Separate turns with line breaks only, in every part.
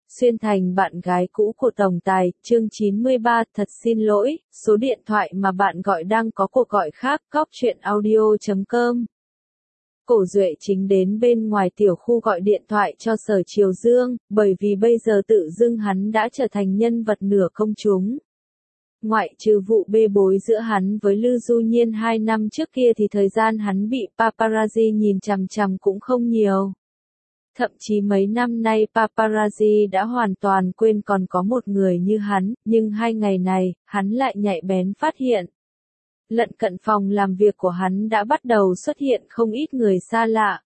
Xuyên thành bạn gái cũ của tổng tài, chương 93, thật xin lỗi, số điện thoại mà bạn gọi đang có cuộc gọi khác, cóc.truyện.audio.com. Cổ Duệ Chính đến bên ngoài tiểu khu gọi điện thoại cho Sở Triều Dương, bởi vì bây giờ tự dưng hắn đã trở thành nhân vật nửa công chúng. Ngoại trừ vụ bê bối giữa hắn với Lư Du Nhiên 2 năm trước kia thì thời gian hắn bị paparazzi nhìn chằm chằm cũng không nhiều. Thậm chí mấy năm nay paparazzi đã hoàn toàn quên còn có một người như hắn, nhưng 2 ngày này, hắn lại nhạy bén phát hiện. Lận cận phòng làm việc của hắn đã bắt đầu xuất hiện không ít người xa lạ.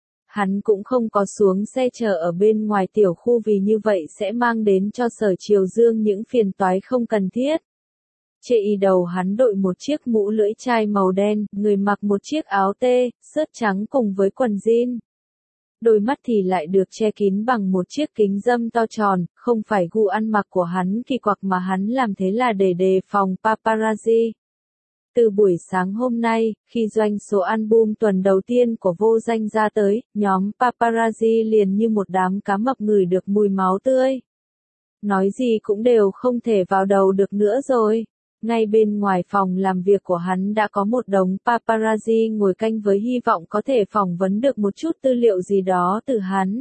Hắn cũng không có xuống xe chờ ở bên ngoài tiểu khu vì như vậy sẽ mang đến cho Sở Triều Dương những phiền toái không cần thiết. Trên đầu hắn đội một chiếc mũ lưỡi chai màu đen, người mặc một chiếc áo tê, sớt trắng cùng với quần jean. Đôi mắt thì lại được che kín bằng một chiếc kính râm to tròn, không phải gu ăn mặc của hắn kỳ quặc mà hắn làm thế là để đề phòng paparazzi. Từ buổi sáng hôm nay, khi doanh số album tuần đầu tiên của Vô Danh ra tới, nhóm paparazzi liền như một đám cá mập ngửi được mùi máu tươi. Nói gì cũng đều không thể vào đầu được nữa rồi. Ngay bên ngoài phòng làm việc của hắn đã có một đống paparazzi ngồi canh với hy vọng có thể phỏng vấn được một chút tư liệu gì đó từ hắn.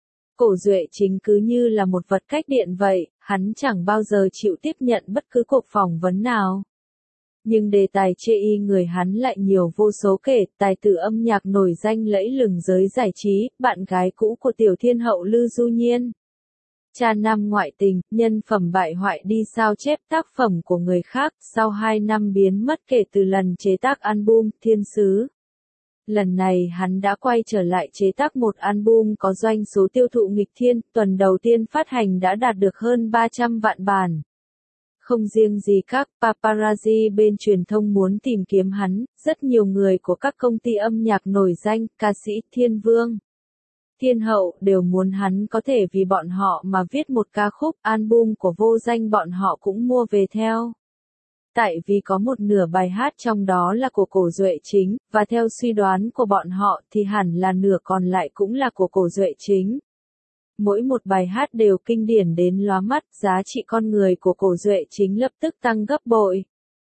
Cổ Duệ Chính cứ như là một vật cách điện vậy, hắn chẳng bao giờ chịu tiếp nhận bất cứ cuộc phỏng vấn nào. Nhưng đề tài chê y người hắn lại nhiều vô số kể, tài tử âm nhạc nổi danh lẫy lừng giới giải trí, bạn gái cũ của tiểu thiên hậu Lư Du Nhiên. Cha nam ngoại tình, nhân phẩm bại hoại đi sao chép tác phẩm của người khác, sau 2 năm biến mất kể từ lần chế tác album Thiên Sứ. Lần này hắn đã quay trở lại chế tác một album có doanh số tiêu thụ nghịch thiên, tuần đầu tiên phát hành đã đạt được hơn 300 vạn bản. Không riêng gì các paparazzi bên truyền thông muốn tìm kiếm hắn, rất nhiều người của các công ty âm nhạc nổi danh, ca sĩ Thiên Vương, Thiên Hậu đều muốn hắn có thể vì bọn họ mà viết một ca khúc, album của Vô Danh bọn họ cũng mua về theo. Tại vì có một nửa bài hát trong đó là của Cổ Duệ Chính, và theo suy đoán của bọn họ thì hẳn là nửa còn lại cũng là của Cổ Duệ Chính. Mỗi một bài hát đều kinh điển đến lóa mắt, giá trị con người của Cổ Duệ Chính lập tức tăng gấp bội.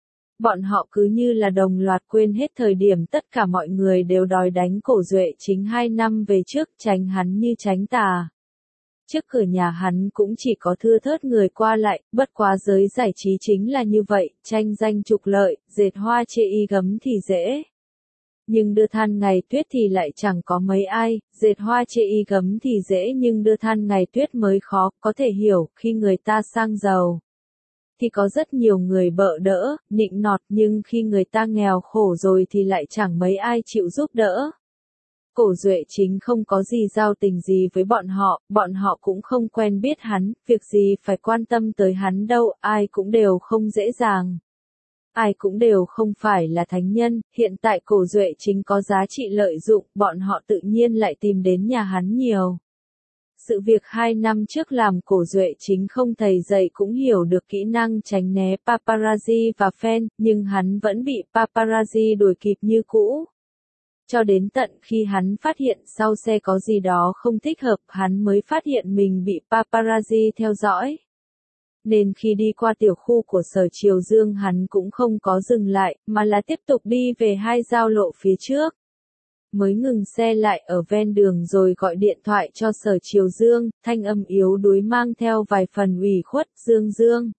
Bọn họ cứ như là đồng loạt quên hết thời điểm tất cả mọi người đều đòi đánh Cổ Duệ Chính 2 năm về trước, tránh hắn như tránh tà. Trước cửa nhà hắn cũng chỉ có thưa thớt người qua lại, bất quá giới giải trí chính là như vậy, tranh danh trục lợi, dệt hoa chê y gấm thì dễ. Nhưng đưa than ngày tuyết thì lại chẳng có mấy ai, dệt hoa chê y gấm thì dễ nhưng đưa than ngày tuyết mới khó, có thể hiểu, khi người ta sang giàu thì có rất nhiều người bợ đỡ, nịnh nọt nhưng khi người ta nghèo khổ rồi thì lại chẳng mấy ai chịu giúp đỡ. Cổ Duệ Chính không có gì giao tình gì với bọn họ cũng không quen biết hắn, việc gì phải quan tâm tới hắn đâu, ai cũng đều không dễ dàng. Ai cũng đều không phải là thánh nhân, hiện tại Cổ Duệ Chính có giá trị lợi dụng, bọn họ tự nhiên lại tìm đến nhà hắn nhiều. Sự việc 2 năm trước làm Cổ Duệ Chính không thầy dạy cũng hiểu được kỹ năng tránh né paparazzi và fan, nhưng hắn vẫn bị paparazzi đuổi kịp như cũ. Cho đến tận khi hắn phát hiện sau xe có gì đó không thích hợp, hắn mới phát hiện mình bị paparazzi theo dõi. Nên khi đi qua tiểu khu của Sở Triều Dương hắn cũng không có dừng lại, mà là tiếp tục đi về hai giao lộ phía trước. Mới ngừng xe lại ở ven đường rồi gọi điện thoại cho Sở Triều Dương, thanh âm yếu đuối mang theo vài phần ủy khuất, Dương.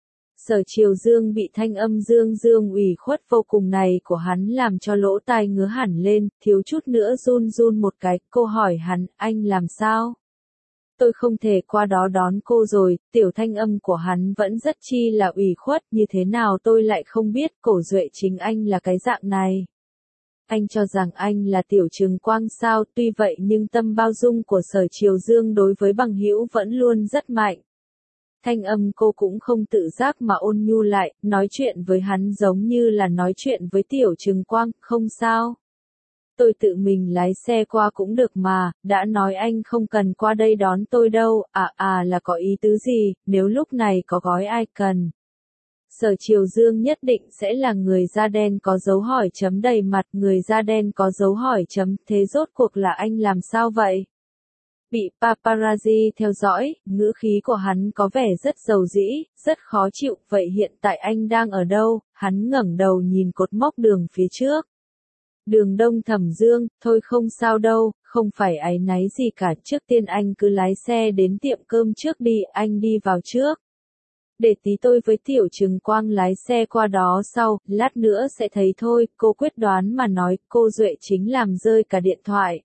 Sở Triều Dương bị thanh âm Dương ủy khuất vô cùng này của hắn làm cho lỗ tai ngứa hẳn lên, thiếu chút nữa run một cái, cô hỏi hắn, anh làm sao? Tôi không thể qua đó đón cô rồi, tiểu thanh âm của hắn vẫn rất chi là ủy khuất, như thế nào tôi lại không biết, Cổ Duệ Chính anh là cái dạng này. Anh cho rằng anh là tiểu Trừng Quang sao, tuy vậy nhưng tâm bao dung của Sở Triều Dương đối với bằng hữu vẫn luôn rất mạnh. Thanh âm cô cũng không tự giác mà ôn nhu lại, nói chuyện với hắn giống như là nói chuyện với tiểu Trừng Quang, không sao. Tôi tự mình lái xe qua cũng được mà, đã nói anh không cần qua đây đón tôi đâu, là có ý tứ gì, nếu lúc này có gói ai cần. Sở Triều Dương nhất định sẽ là người da đen có dấu hỏi chấm đầy mặt, người da đen có dấu hỏi chấm, thế rốt cuộc là anh làm sao vậy? Bị paparazzi theo dõi, ngữ khí của hắn có vẻ rất dầu dĩ, rất khó chịu. Vậy hiện tại anh đang ở đâu? Hắn ngẩng đầu nhìn cột mốc đường phía trước. Đường Đông Thẩm Dương, thôi không sao đâu, không phải áy náy gì cả. Trước tiên anh cứ lái xe đến tiệm cơm trước đi, anh đi vào trước. Để tí tôi với Tiểu Trừng Quang lái xe qua đó sau, lát nữa sẽ thấy thôi. Cô quyết đoán mà nói, cô Duệ Chính làm rơi cả điện thoại.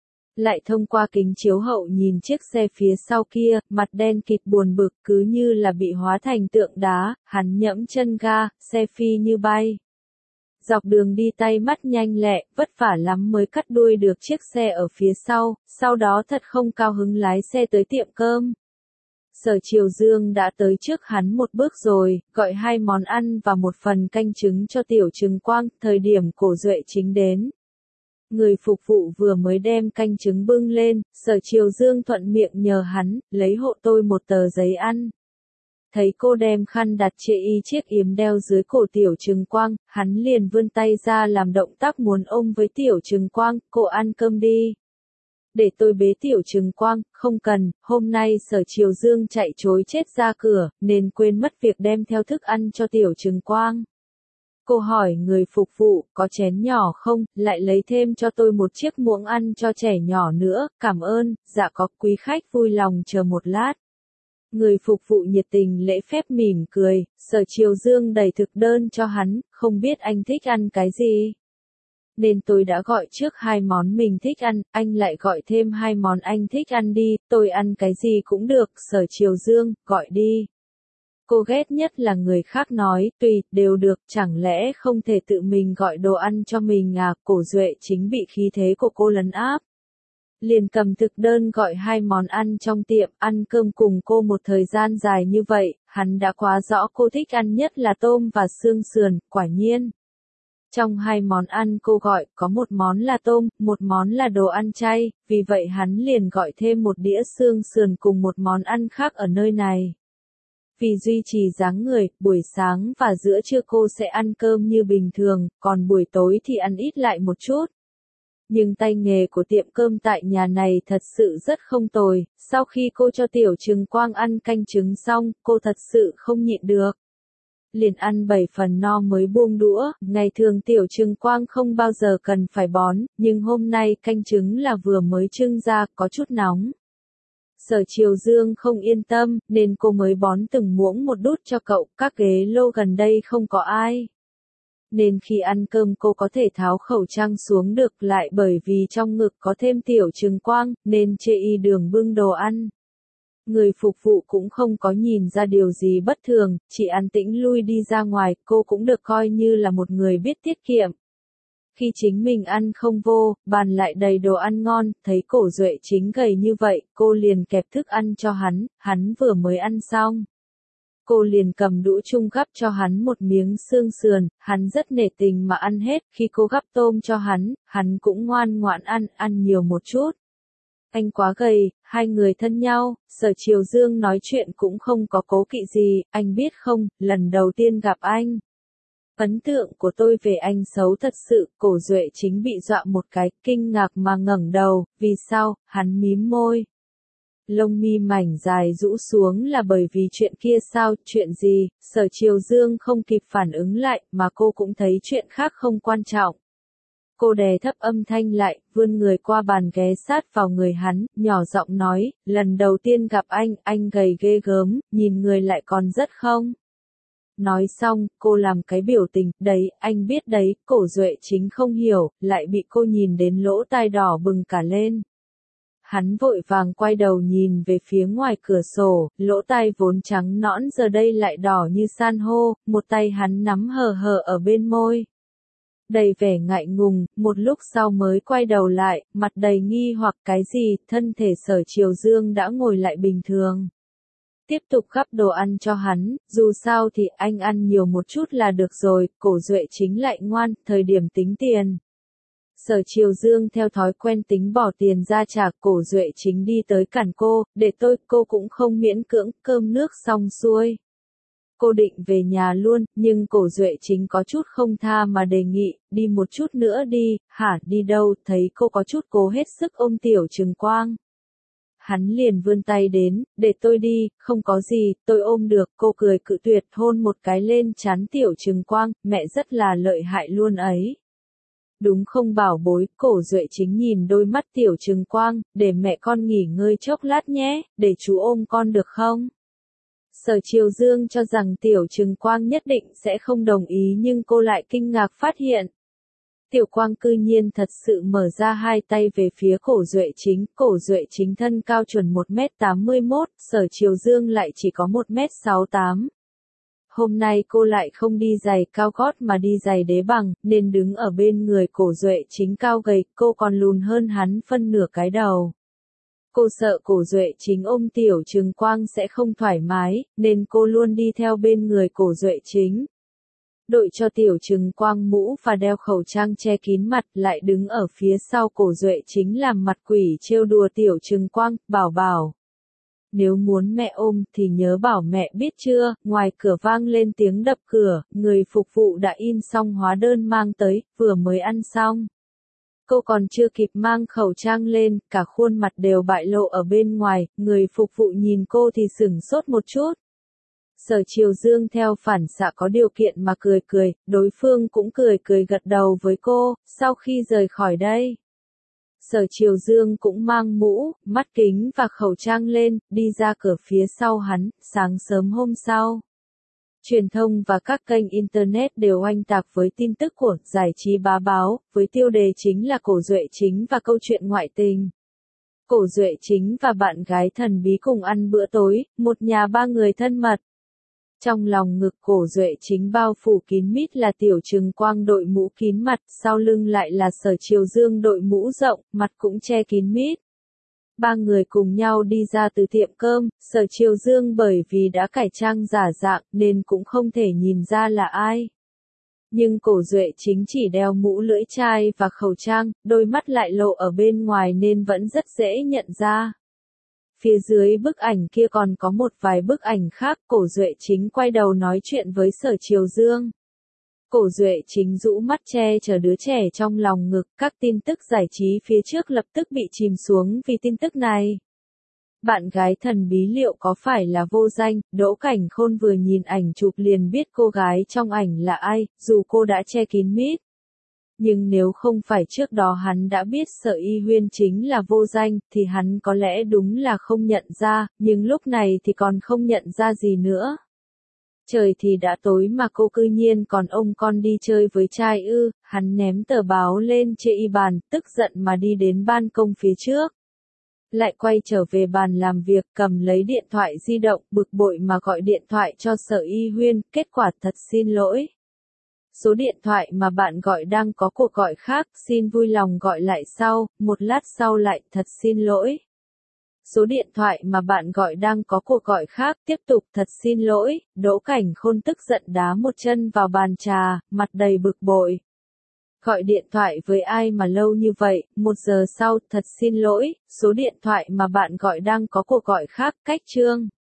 Lại thông qua kính chiếu hậu nhìn chiếc xe phía sau kia, mặt đen kịt buồn bực cứ như là bị hóa thành tượng đá, hắn nhẫm chân ga, xe phi như bay. Dọc đường đi tay mắt nhanh lẹ, vất vả lắm mới cắt đuôi được chiếc xe ở phía sau đó thật không cao hứng lái xe tới tiệm cơm. Sở Triều Dương đã tới trước hắn một bước rồi, gọi 2 món ăn và một phần canh trứng cho Tiểu Trừng Quang, thời điểm Cổ Duệ Chính đến. Người phục vụ vừa mới đem canh trứng bưng lên, Sở Triều Dương thuận miệng nhờ hắn, lấy hộ tôi một tờ giấy ăn. Thấy cô đem khăn đặt chê y chiếc yếm đeo dưới cổ Tiểu Trừng Quang, hắn liền vươn tay ra làm động tác muốn ôm với Tiểu Trừng Quang, cô ăn cơm đi. Để tôi bế Tiểu Trừng Quang, không cần, hôm nay Sở Triều Dương chạy trối chết ra cửa, nên quên mất việc đem theo thức ăn cho Tiểu Trừng Quang. Cô hỏi người phục vụ, có chén nhỏ không, lại lấy thêm cho tôi một chiếc muỗng ăn cho trẻ nhỏ nữa, cảm ơn, dạ có, quý khách vui lòng chờ một lát. Người phục vụ nhiệt tình lễ phép mỉm cười, Sở Triều Dương đẩy thực đơn cho hắn, không biết anh thích ăn cái gì. Nên tôi đã gọi trước 2 món mình thích ăn, anh lại gọi thêm 2 món anh thích ăn đi, tôi ăn cái gì cũng được, Sở Triều Dương, gọi đi. Cô ghét nhất là người khác nói, tùy, đều được, chẳng lẽ không thể tự mình gọi đồ ăn cho mình à, Cổ Duệ Chính bị khí thế của cô lấn áp. Liền cầm thực đơn gọi 2 món ăn trong tiệm, ăn cơm cùng cô một thời gian dài như vậy, hắn đã quá rõ cô thích ăn nhất là tôm và xương sườn, quả nhiên. Trong 2 món ăn cô gọi, có một món là tôm, một món là đồ ăn chay, vì vậy hắn liền gọi thêm một đĩa xương sườn cùng một món ăn khác ở nơi này. Vì duy trì dáng người, buổi sáng và giữa trưa cô sẽ ăn cơm như bình thường, còn buổi tối thì ăn ít lại một chút. Nhưng tay nghề của tiệm cơm tại nhà này thật sự rất không tồi, sau khi cô cho Tiểu Trừng Quang ăn canh trứng xong, cô thật sự không nhịn được. Liền ăn 7 phần no mới buông đũa, ngày thường Tiểu Trừng Quang không bao giờ cần phải bón, nhưng hôm nay canh trứng là vừa mới trưng ra, có chút nóng. Sở Triều Dương không yên tâm, nên cô mới bón từng muỗng một đút cho cậu, các ghế lô gần đây không có ai. Nên khi ăn cơm cô có thể tháo khẩu trang xuống được lại bởi vì trong ngực có thêm Tiểu Trừng Quang, nên chê y đường bưng đồ ăn. Người phục vụ cũng không có nhìn ra điều gì bất thường, chỉ an tĩnh lui đi ra ngoài, cô cũng được coi như là một người biết tiết kiệm. Khi chính mình ăn không vô, bàn lại đầy đồ ăn ngon, thấy Cổ Duệ Chính gầy như vậy, cô liền kẹp thức ăn cho hắn vừa mới ăn xong. Cô liền cầm đũa chung gắp cho hắn một miếng xương sườn, hắn rất nể tình mà ăn hết, khi cô gắp tôm cho hắn cũng ngoan ngoãn ăn nhiều một chút. Anh quá gầy, 2 người thân nhau, Sở Triều Dương nói chuyện cũng không có cố kỵ gì, anh biết không, lần đầu tiên gặp anh. Ấn tượng của tôi về anh xấu thật sự, Cổ Duệ Chính bị dọa một cái, kinh ngạc mà ngẩng đầu, vì sao, hắn mím môi. Lông mi mảnh dài rũ xuống là bởi vì chuyện kia sao, chuyện gì, Sở Triều Dương không kịp phản ứng lại, mà cô cũng thấy chuyện khác không quan trọng. Cô đè thấp âm thanh lại, vươn người qua bàn ghé sát vào người hắn, nhỏ giọng nói, lần đầu tiên gặp anh gầy ghê gớm, nhìn người lại còn rất không. Nói xong, cô làm cái biểu tình, đấy, anh biết đấy, Cổ Duệ Chính không hiểu, lại bị cô nhìn đến lỗ tai đỏ bừng cả lên. Hắn vội vàng quay đầu nhìn về phía ngoài cửa sổ, lỗ tai vốn trắng nõn giờ đây lại đỏ như san hô, một tay hắn nắm hờ hờ ở bên môi. Đầy vẻ ngại ngùng, một lúc sau mới quay đầu lại, mặt đầy nghi hoặc cái gì, thân thể Sở Triều Dương đã ngồi lại bình thường. Tiếp tục gắp đồ ăn cho hắn, dù sao thì anh ăn nhiều một chút là được rồi, Cổ Duệ Chính lại ngoan, thời điểm tính tiền. Sở Triều Dương theo thói quen tính bỏ tiền ra trả, Cổ Duệ Chính đi tới cản cô, để cô cũng không miễn cưỡng, cơm nước xong xuôi. Cô định về nhà luôn, nhưng Cổ Duệ Chính có chút không tha mà đề nghị, đi một chút nữa đi, hả đi đâu, thấy cô có chút cố hết sức ôm Tiểu Trừng Quang. hắn liền vươn tay đến, để tôi đi, không có gì, tôi ôm được, cô cười cự tuyệt, hôn một cái lên trán Tiểu Trừng Quang, mẹ rất là lợi hại luôn ấy. Đúng không bảo bối, Cổ Duệ Chính nhìn đôi mắt Tiểu Trừng Quang, để mẹ con nghỉ ngơi chốc lát nhé, để chú ôm con được không? Sở Triều Dương cho rằng Tiểu Trừng Quang nhất định sẽ không đồng ý nhưng cô lại kinh ngạc phát hiện. Tiểu Quang cư nhiên thật sự mở ra hai tay về phía Cổ Duệ Chính thân cao chuẩn 1m81, Sở Triều Dương lại chỉ có 1m68. Hôm nay cô lại không đi giày cao gót mà đi giày đế bằng, nên đứng ở bên người Cổ Duệ Chính cao gầy, cô còn lùn hơn hắn phân nửa cái đầu. Cô sợ Cổ Duệ Chính ôm Tiểu Trừng Quang sẽ không thoải mái, nên cô luôn đi theo bên người Cổ Duệ Chính. Đội cho Tiểu Trừng Quang mũ và đeo khẩu trang che kín mặt, lại đứng ở phía sau Cổ Duệ Chính làm mặt quỷ trêu đùa Tiểu Trừng Quang, bảo bảo. Nếu muốn mẹ ôm thì nhớ bảo mẹ biết chưa, ngoài cửa vang lên tiếng đập cửa, người phục vụ đã in xong hóa đơn mang tới, vừa mới ăn xong. Cô còn chưa kịp mang khẩu trang lên, cả khuôn mặt đều bại lộ ở bên ngoài, người phục vụ nhìn cô thì sửng sốt một chút. Sở Triều Dương theo phản xạ có điều kiện mà cười cười, đối phương cũng cười cười gật đầu với cô, sau khi rời khỏi đây. Sở Triều Dương cũng mang mũ, mắt kính và khẩu trang lên, đi ra cửa phía sau hắn, sáng sớm hôm sau. Truyền thông và các kênh Internet đều oanh tạc với tin tức của giải trí bá báo, với tiêu đề chính là Cổ Duệ Chính và câu chuyện ngoại tình. Cổ Duệ Chính và bạn gái thần bí cùng ăn bữa tối, một nhà ba người thân mật. Trong lòng ngực Cổ Duệ Chính bao phủ kín mít là Tiểu Trừng Quang đội mũ kín mặt, sau lưng lại là Sở Triều Dương đội mũ rộng, mặt cũng che kín mít. Ba người cùng nhau đi ra từ tiệm cơm, Sở Triều Dương bởi vì đã cải trang giả dạng nên cũng không thể nhìn ra là ai. Nhưng Cổ Duệ Chính chỉ đeo mũ lưỡi chai và khẩu trang, đôi mắt lại lộ ở bên ngoài nên vẫn rất dễ nhận ra. Phía dưới bức ảnh kia còn có một vài bức ảnh khác, Cổ Duệ Chính quay đầu nói chuyện với Sở Triều Dương. Cổ Duệ Chính rũ mắt che chở đứa trẻ trong lòng ngực, các tin tức giải trí phía trước lập tức bị chìm xuống vì tin tức này. Bạn gái thần bí liệu có phải là vô danh, Đỗ Cảnh Khôn vừa nhìn ảnh chụp liền biết cô gái trong ảnh là ai, dù cô đã che kín mít. Nhưng nếu không phải trước đó hắn đã biết Sở Y Huyên chính là vô danh, thì hắn có lẽ đúng là không nhận ra, nhưng lúc này thì còn không nhận ra gì nữa. Trời thì đã tối mà cô cư nhiên còn ôm con đi chơi với trai ư, hắn ném tờ báo lên chê y bàn, tức giận mà đi đến ban công phía trước. Lại quay trở về bàn làm việc, cầm lấy điện thoại di động, bực bội mà gọi điện thoại cho Sở Y Huyên, kết quả thật xin lỗi. Số điện thoại mà bạn gọi đang có cuộc gọi khác, xin vui lòng gọi lại sau, một lát sau lại, thật xin lỗi. Số điện thoại mà bạn gọi đang có cuộc gọi khác, tiếp tục, thật xin lỗi, Đỗ Cảnh Khôn tức giận đá một chân vào bàn trà, mặt đầy bực bội. Gọi điện thoại với ai mà lâu như vậy, 1 giờ sau, thật xin lỗi, số điện thoại mà bạn gọi đang có cuộc gọi khác, cách chương.